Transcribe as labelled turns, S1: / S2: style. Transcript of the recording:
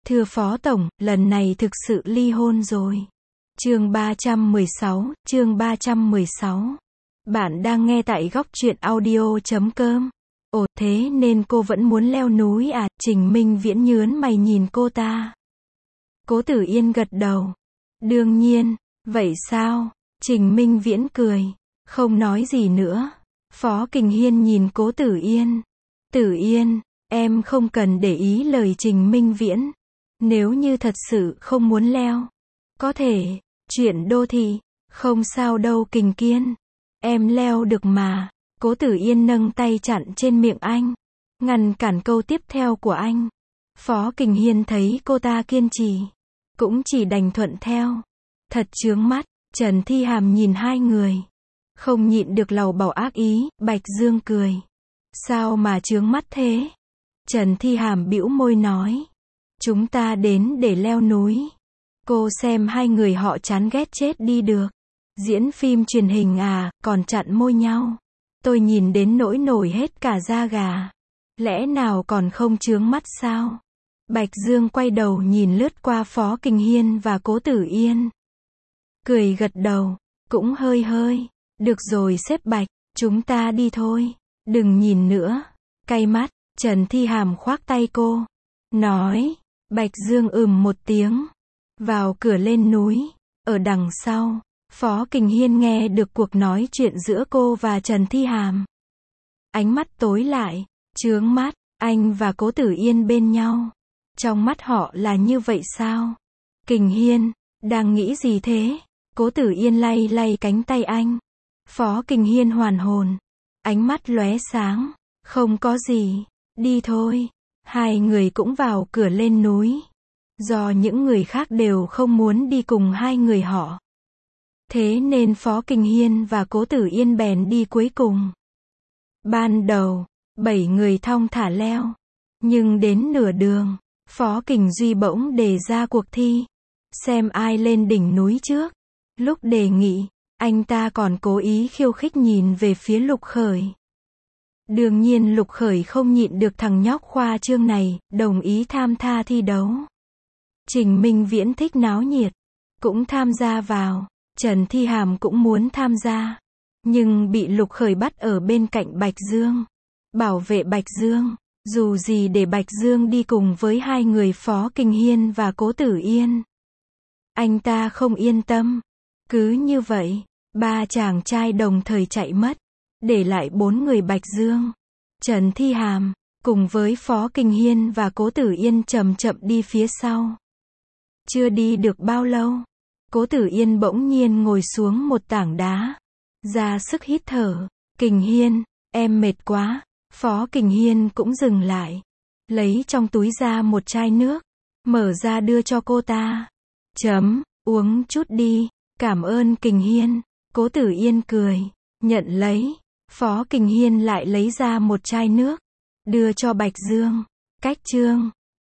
S1: Thưa Phó Tổng, lần này thực sự ly hôn rồi. Chương 316. Bạn đang nghe tại góc truyện audio.com. Ồ, thế nên cô vẫn muốn leo núi à? Trình Minh Viễn nhớn mày nhìn cô ta. Cố Tử Yên gật đầu. Đương nhiên, vậy sao? Trình Minh Viễn cười, không nói gì nữa. Phó Kình Hiên nhìn Cố Tử Yên. Tử Yên, em không cần để ý lời Trình Minh Viễn. Nếu như thật sự không muốn leo, có thể, chuyện đô thị, không sao đâu Kình Kiên. Em leo được mà. Cố Tử Yên nâng tay chặn trên miệng anh, ngăn cản câu tiếp theo của anh. Phó Kình Hiên thấy cô ta kiên trì, cũng chỉ đành thuận theo. Thật chướng mắt. Trần Thi Hàm nhìn hai người, không nhịn được lầu bầu ác ý. Bạch Dương cười. Sao mà chướng mắt thế? Trần Thi Hàm bĩu môi nói. Chúng ta đến để leo núi. Cô xem hai người họ chán ghét chết đi được. Diễn phim truyền hình à, còn chặn môi nhau. Tôi nhìn đến nỗi nổi hết cả da gà. Lẽ nào còn không chướng mắt sao? Bạch Dương quay đầu nhìn lướt qua Phó Kình Hiên và Cố Tử Yên. Cười gật đầu, cũng hơi. Được rồi sếp Bạch, chúng ta đi thôi. Đừng nhìn nữa. Cay mắt. Trần Thi Hàm khoác tay cô, nói. Bạch Dương một tiếng. Vào cửa lên núi. Ở đằng sau, Phó Kình Hiên nghe được cuộc nói chuyện giữa cô và Trần Thi Hàm. Ánh mắt tối lại, chướng mắt. Anh và Cố Tử Yên bên nhau. Trong mắt họ là như vậy sao? Kình Hiên, đang nghĩ gì thế? Cố Tử Yên lay cánh tay anh. Phó Kình Hiên hoàn hồn. Ánh mắt lóe sáng. Không có gì. Đi thôi. Hai người cũng vào cửa lên núi. Do những người khác đều không muốn đi cùng hai người họ, thế nên Phó Kình Hiên và Cố Tử Yên bèn đi cuối cùng. Ban đầu, 7 người thong thả leo. Nhưng đến nửa đường, Phó Kình Duy bỗng đề ra cuộc thi. Xem ai lên đỉnh núi trước. Lúc đề nghị, anh ta còn cố ý khiêu khích nhìn về phía Lục Khởi. Đương nhiên Lục Khởi không nhịn được thằng nhóc khoa trương này, đồng ý tham gia thi đấu. Trình Minh Viễn thích náo nhiệt, cũng tham gia vào. Trần Thi Hàm cũng muốn tham gia, nhưng bị Lục Khởi bắt ở bên cạnh Bạch Dương, bảo vệ Bạch Dương. Dù gì để Bạch Dương đi cùng với hai người Phó Kình Hiên và Cố Tử Yên, anh ta không yên tâm. Cứ như vậy, 3 chàng trai đồng thời chạy mất, để lại 4 người Bạch Dương, Trần Thi Hàm, cùng với Phó Kình Hiên và Cố Tử Yên chậm đi phía sau. Chưa đi được bao lâu, Cố Tử Yên bỗng nhiên ngồi xuống một tảng đá, ra sức hít thở. Kình Hiên, em mệt quá. Phó Kình Hiên cũng dừng lại, lấy trong túi ra một chai nước, mở ra đưa cho cô ta. Uống chút đi. Cảm ơn Kình Hiên. Cố Tử Yên cười, nhận lấy. Phó Kình Hiên lại lấy ra một chai nước, đưa cho Bạch Dương. Cách chương